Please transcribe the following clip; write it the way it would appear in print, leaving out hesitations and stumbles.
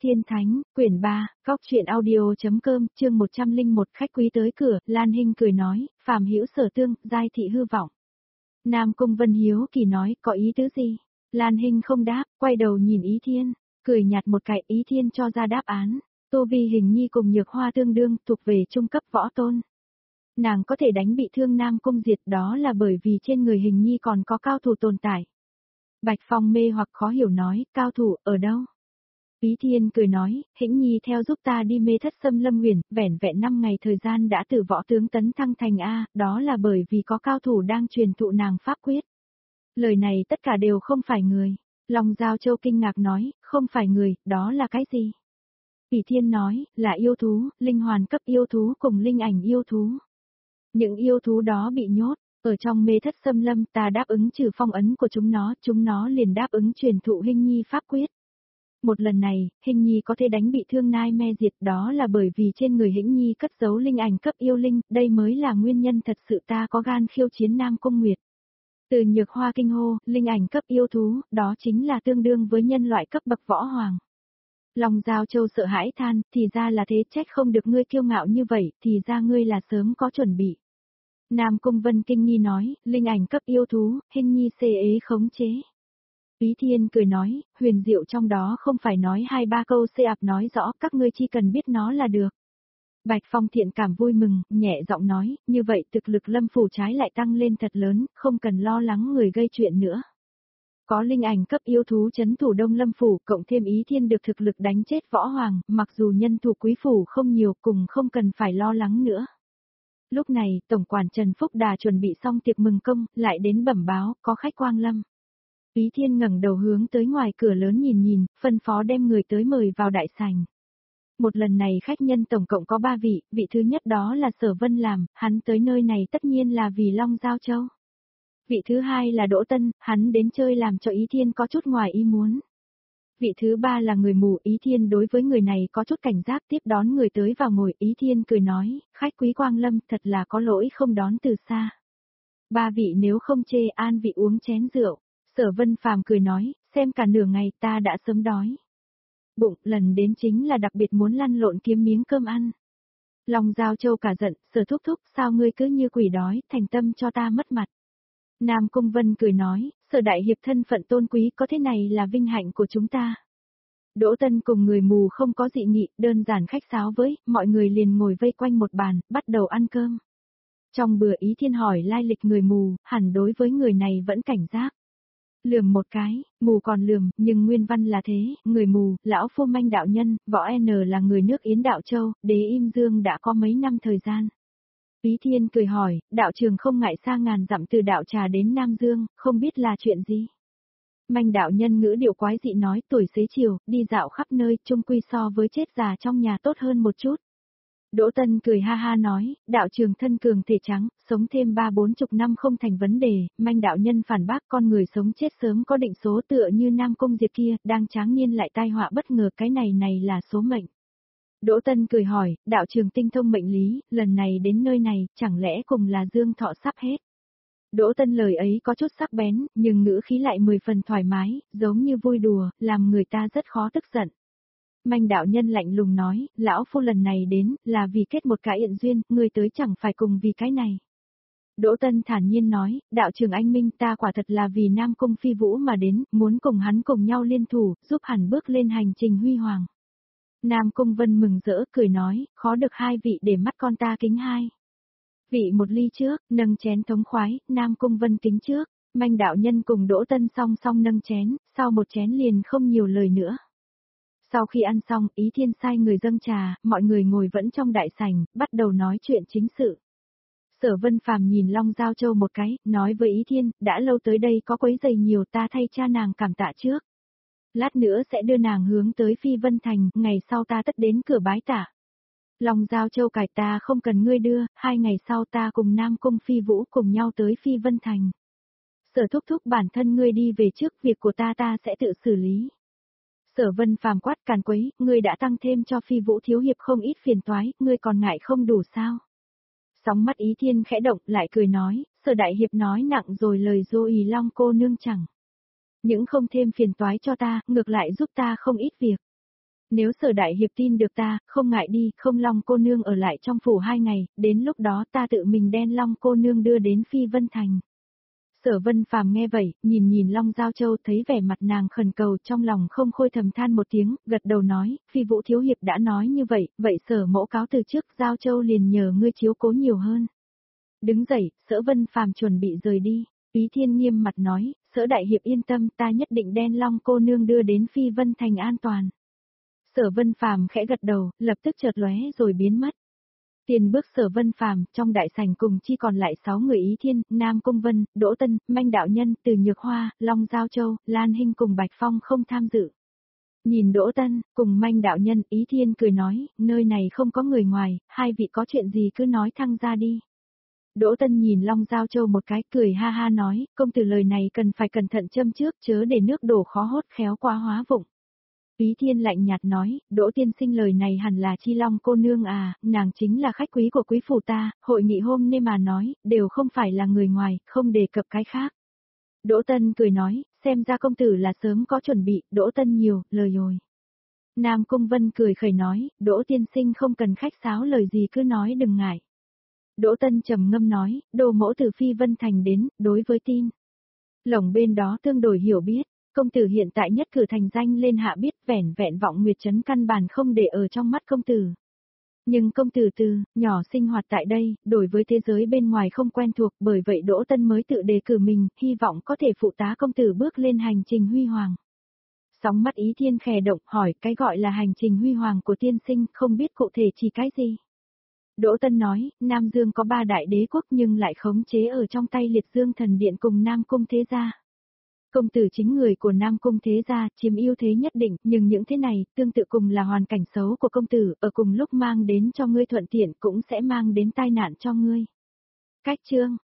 Tiên Thánh, quyển 3, Góc truyện audio.com, chương 101, khách quý tới cửa, Lan Hinh cười nói, phàm hữu sở tương, giai thị hư vọng. Nam Cung Vân hiếu kỳ nói, có ý tứ gì? Lan Hinh không đáp, quay đầu nhìn Ý Thiên, cười nhạt một cái. Ý Thiên cho ra đáp án, tu vi Hình Nhi cùng Nhược Hoa tương đương, thuộc về trung cấp võ tôn. Nàng có thể đánh bị thương Nam Cung Diệt, đó là bởi vì trên người Hình Nhi còn có cao thủ tồn tại. Bạch Phong mê hoặc khó hiểu nói, cao thủ ở đâu? Ý Thiên cười nói, Hĩnh Nhi theo giúp ta đi Mê Thất Xâm Lâm Huyền, vẻn vẹn 5 ngày thời gian đã từ võ tướng tấn thăng thành A, đó là bởi vì có cao thủ đang truyền thụ nàng pháp quyết. Lời này tất cả đều không phải người. Long Giao Châu kinh ngạc nói, không phải người, đó là cái gì? Ý Thiên nói, là yêu thú, linh hoàn cấp yêu thú cùng linh ảnh yêu thú. Những yêu thú đó bị nhốt, ở trong Mê Thất Xâm Lâm, ta đáp ứng trừ phong ấn của chúng nó liền đáp ứng truyền thụ Hinh Nhi pháp quyết. Một lần này, Hinh Nhi có thể đánh bị thương Nai Me Diệt, đó là bởi vì trên người Hĩnh Nhi cất giấu linh ảnh cấp yêu linh, đây mới là nguyên nhân thật sự ta có gan khiêu chiến Nam Cung Nguyệt. Từ Nhược Hoa kinh hô, linh ảnh cấp yêu thú, đó chính là tương đương với nhân loại cấp bậc võ hoàng. Long Giao Châu sợ hãi than, thì ra là thế, trách không được ngươi kiêu ngạo như vậy, thì ra ngươi là sớm có chuẩn bị. Nam Cung Vân kinh nghi nói, linh ảnh cấp yêu thú, Hinh Nhi xê ế khống chế. Ý Thiên cười nói, huyền diệu trong đó không phải nói 2-3 câu xê ạp nói rõ, các ngươi chỉ cần biết nó là được. Bạch Phong thiện cảm vui mừng, nhẹ giọng nói, như vậy thực lực Lâm phủ trái lại tăng lên thật lớn, không cần lo lắng người gây chuyện nữa. Có linh ảnh cấp yêu thú trấn thủ Đông Lâm phủ, cộng thêm Ý Thiên được thực lực đánh chết võ hoàng, mặc dù nhân thủ quý phủ không nhiều, cùng không cần phải lo lắng nữa. Lúc này, Tổng quản Trần Phúc Đà chuẩn bị xong tiệc mừng công, lại đến bẩm báo, có khách quang lâm. Ý Thiên ngẩng đầu hướng tới ngoài cửa lớn nhìn, phân phó đem người tới mời vào đại sảnh. Một lần này khách nhân tổng cộng có 3 vị, vị thứ nhất đó là Sở Vân làm, hắn tới nơi này tất nhiên là vì Long Giao Châu. Vị thứ hai là Đỗ Tân, hắn đến chơi làm cho Ý Thiên có chút ngoài ý muốn. Vị thứ ba là người mù, Ý Thiên đối với người này có chút cảnh giác, tiếp đón người tới vào ngồi. Ý Thiên cười nói, khách quý quang lâm, thật là có lỗi không đón từ xa. 3 vị nếu không chê, an vị uống chén rượu. Sở Vân Phàm cười nói, xem cả nửa ngày ta đã sớm đói. Bụng, lần đến chính là đặc biệt muốn lăn lộn kiếm miếng cơm ăn. Long Giao Châu cả giận, Sở thúc thúc, sao ngươi cứ như quỷ đói, thành tâm cho ta mất mặt. Nam Cung Vân cười nói, Sở đại hiệp thân phận tôn quý, có thế này là vinh hạnh của chúng ta. Đỗ Tân cùng người mù không có dị nghị, đơn giản khách sáo với, mọi người liền ngồi vây quanh một bàn, bắt đầu ăn cơm. Trong bữa Ý Thiên hỏi lai lịch người mù, hẳn đối với người này vẫn cảnh giác. Lườm một cái, mù còn lườm, nhưng nguyên văn là thế, người mù, lão phu Manh đạo nhân, võ N là người nước Yến Đạo Châu, đế Im Dương đã có mấy năm thời gian. Ý Thiên cười hỏi, đạo trường không ngại xa ngàn dặm từ đạo trà đến Nam Dương, không biết là chuyện gì. Manh đạo nhân ngữ điệu quái dị nói, tuổi xế chiều, đi dạo khắp nơi, chung quy so với chết già trong nhà tốt hơn một chút. Đỗ Tân cười ha ha nói, đạo trường thân cường thể trắng, sống thêm 30-40 năm không thành vấn đề. Manh đạo nhân phản bác, con người sống chết sớm có định số, tựa như Nam Cung Diệt kia, đang tráng niên lại tai họa bất ngờ, cái này là số mệnh. Đỗ Tân cười hỏi, đạo trường tinh thông mệnh lý, lần này đến nơi này, chẳng lẽ cùng là dương thọ sắp hết. Đỗ Tân lời ấy có chút sắc bén, nhưng ngữ khí lại 10 phần thoải mái, giống như vui đùa, làm người ta rất khó tức giận. Manh đạo nhân lạnh lùng nói, lão phu lần này đến, là vì kết một cái yện duyên, người tới chẳng phải cùng vì cái này. Đỗ Tân thản nhiên nói, đạo trường anh minh, ta quả thật là vì Nam Cung Phi Vũ mà đến, muốn cùng hắn cùng nhau liên thủ, giúp hắn bước lên hành trình huy hoàng. Nam Cung Vân mừng rỡ cười nói, khó được 2 vị để mắt con ta kính 2. Vị một ly trước, nâng chén thống khoái, Nam Cung Vân kính trước, Manh đạo nhân cùng Đỗ Tân song song nâng chén, sau một chén liền không nhiều lời nữa. Sau khi ăn xong, Ý Thiên sai người dâng trà, mọi người ngồi vẫn trong đại sảnh, bắt đầu nói chuyện chính sự. Sở Vân Phàm nhìn Long Giao Châu một cái, nói với Ý Thiên, đã lâu tới đây có quấy rầy nhiều, ta thay cha nàng cảm tạ trước. Lát nữa sẽ đưa nàng hướng tới Phi Vân Thành, ngày sau ta tất đến cửa bái tạ. Long Giao Châu cải, ta không cần ngươi đưa, 2 ngày sau ta cùng Nam Cung Phi Vũ cùng nhau tới Phi Vân Thành. Sở thúc thúc bản thân ngươi đi về trước, việc của ta sẽ tự xử lý. Sở Vân Phàm quát càn quấy, ngươi đã tăng thêm cho Phi Vũ thiếu hiệp không ít phiền toái, ngươi còn ngại không đủ sao? Sóng mắt Ý Thiên khẽ động, lại cười nói, Sở đại hiệp nói nặng rồi, lời Dô Ý Long cô nương chẳng những không thêm phiền toái cho ta, ngược lại giúp ta không ít việc. Nếu Sở đại hiệp tin được ta, không ngại đi, không Long cô nương ở lại trong phủ 2 ngày, đến lúc đó ta tự mình đen Long cô nương đưa đến Phi Vân Thành. Sở Vân Phàm nghe vậy, nhìn Long Giao Châu thấy vẻ mặt nàng khẩn cầu trong lòng không khôi thầm than một tiếng, gật đầu nói, Phi Vũ thiếu hiệp đã nói như vậy, vậy Sở mẫu cáo từ trước, Giao Châu liền nhờ ngươi chiếu cố nhiều hơn. Đứng dậy, Sở Vân Phàm chuẩn bị rời đi, Ý Thiên nghiêm mặt nói, Sở đại hiệp yên tâm, ta nhất định đen Long cô nương đưa đến Phi Vân Thành an toàn. Sở Vân Phàm khẽ gật đầu, lập tức chợt lóe rồi biến mất. Tiền bước Sở Vân Phàm, trong đại sảnh cùng chi còn lại 6 người Ý Thiên, Nam Cung Vân, Đỗ Tân, Manh đạo nhân, Từ Nhược Hoa, Long Giao Châu, Lan Hinh cùng Bạch Phong không tham dự. Nhìn Đỗ Tân, cùng Manh đạo nhân, Ý Thiên cười nói, nơi này không có người ngoài, hai vị có chuyện gì cứ nói thăng ra đi. Đỗ Tân nhìn Long Giao Châu một cái, cười ha ha nói, công tử lời này cần phải cẩn thận châm trước, chớ để nước đổ khó hốt khéo quá hóa vụng. Ý Thiên lạnh nhạt nói, Đỗ tiên sinh lời này hẳn là Chi Long cô nương à, nàng chính là khách quý của quý phủ ta, hội nghị hôm nay mà nói, đều không phải là người ngoài, không đề cập cái khác. Đỗ Tân cười nói, xem ra công tử là sớm có chuẩn bị, Đỗ Tân nhiều, lời rồi. Nam Cung Vân cười khẩy nói, Đỗ tiên sinh không cần khách sáo lời gì cứ nói đừng ngại. Đỗ Tân trầm ngâm nói, đồ mẫu từ Phi Vân Thành đến, đối với tin. Lồng bên đó tương đổi hiểu biết. Công tử hiện tại nhất cử thành danh lên hạ biết vẻn vẹn vọng nguyệt trấn căn bản không để ở trong mắt công tử. Nhưng công tử từ nhỏ sinh hoạt tại đây, đối với thế giới bên ngoài không quen thuộc, bởi vậy Đỗ Tân mới tự đề cử mình, hy vọng có thể phụ tá công tử bước lên hành trình huy hoàng. Sóng mắt Ý Thiên khè động hỏi cái gọi là hành trình huy hoàng của tiên sinh không biết cụ thể chỉ cái gì. Đỗ Tân nói, Nam Dương có 3 đại đế quốc nhưng lại khống chế ở trong tay Liệt Dương Thần Điện cùng Nam Cung thế gia. Công tử chính người của Nam Cung thế gia, chiếm ưu thế nhất định, nhưng những thế này, tương tự cùng là hoàn cảnh xấu của công tử, ở cùng lúc mang đến cho ngươi thuận tiện cũng sẽ mang đến tai nạn cho ngươi. Cách chương